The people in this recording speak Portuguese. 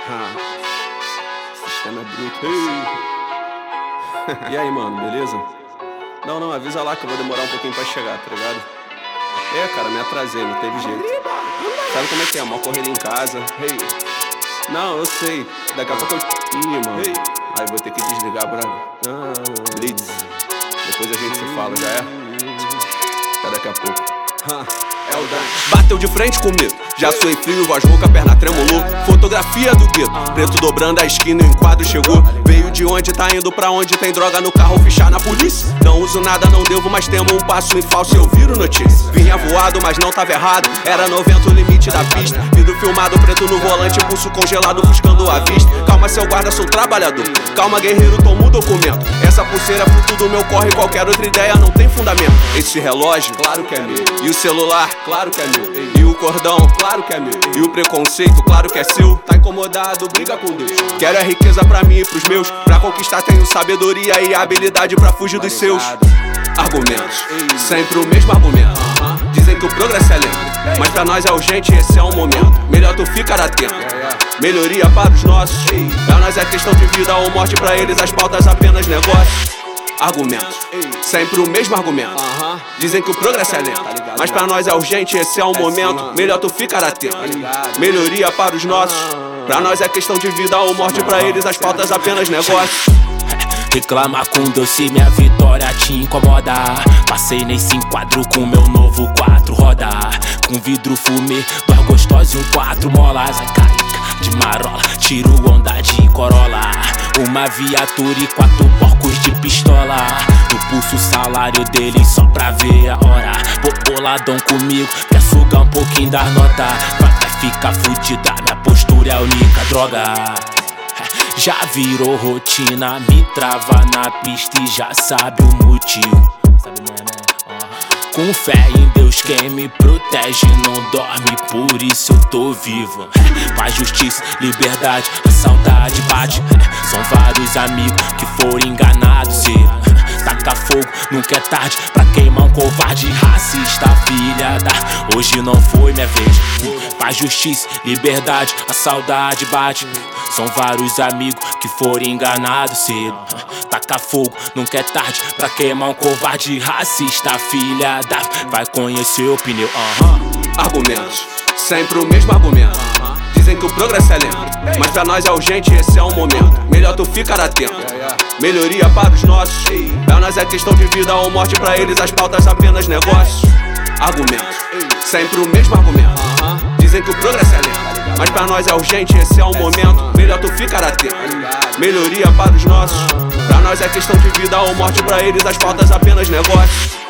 Sistema é bruto. E aí, mano, beleza? Não, avisa lá que eu vou demorar um pouquinho pra chegar, tá ligado? Cara, me atrasei, não teve jeito. Sabe como é que é? Mal correr em casa. Não, eu sei. Daqui a pouco eu... mano. Aí vou ter que desligar, brother. Blitz. Depois a gente se fala, já é? Até daqui a pouco. É o Dante. Bateu de frente comigo, já suei frio, voz rouca, perna tremulou. Fotografia do gueto, preto dobrando a esquina e o enquadro chegou. Veio de onde, tá indo pra onde, tem droga no carro, fichar na polícia. Não uso nada, não devo, mas temo um passo em falso e eu viro notícia. Vinha voado, mas não tava errado, era 90 o limite da pista. Vidro filmado, preto no volante, pulso congelado, buscando a vista. Calma, seu guarda, sou trabalhador. Calma, guerreiro, toma o documento. Essa pulseira, fruto do meu corre, qualquer outra ideia não tem fundamento. Esse relógio, claro que é meu. E o celular, claro que é meu. E o cordão, claro que é meu. E o preconceito, claro que é seu. Tá incomodado, briga com Deus. Quero a riqueza pra mim e pros meus. Pra conquistar tenho sabedoria e habilidade pra fugir dos seus argumentos. Sempre o mesmo argumento. Dizem que o progresso é lento, mas pra nós é urgente, esse é o momento. Melhor tu ficar atento. Melhoria para os nossos. Pra nós é questão de vida ou morte, pra eles as pautas apenas negócios. Argumentos, sempre o mesmo argumento. Dizem que o progresso é lento, mas pra nós é urgente, esse é o momento. Melhor tu ficar atento. Melhoria para os nossos. Pra nós é questão de vida ou morte, pra eles as pautas apenas negócios. Reclama com Deus se minha vitória te incomoda. Passei nesse enquadro com meu novo 4 roda. Com vidro fumê, 2 gostosos e um 4 molas. Caica de marola, tiro onda de Corolla. Uma viatura e 4 porcos de pistola. No pulso o salário dele só pra ver a hora. Boladão comigo, quer sugar um pouquinho das notas. Vai ficar fudida, minha postura é a única droga. Já virou rotina, me trava na pista e já sabe o motivo. Com fé em Deus, quem me protege não dorme, por isso eu tô vivo. Paz, justiça, liberdade, a saudade bate. São vários amigos que foram enganados e taca fogo, nunca é tarde pra queimar um covarde racista, filha da... Hoje não foi minha vez. Paz, justiça, liberdade, a saudade bate. São vários amigos que foram enganados cedo. Taca fogo, nunca é tarde pra queimar um covarde racista, filha da... Vai conhecer o pneu. Argumentos, sempre o mesmo argumento. Dizem que o progresso é lento, mas pra nós é urgente, esse é o momento. Melhor tu ficar atento. Melhoria para os nossos. Pra nós é questão de vida ou morte, pra eles as pautas apenas negócios. Argumentos, sempre o mesmo argumento. Dizem que o progresso é lento, mas pra nós é urgente, esse é o momento. Melhor tu ficar atento. Melhoria para os nossos. Pra nós é questão de vida ou morte, pra eles as pautas apenas negócios.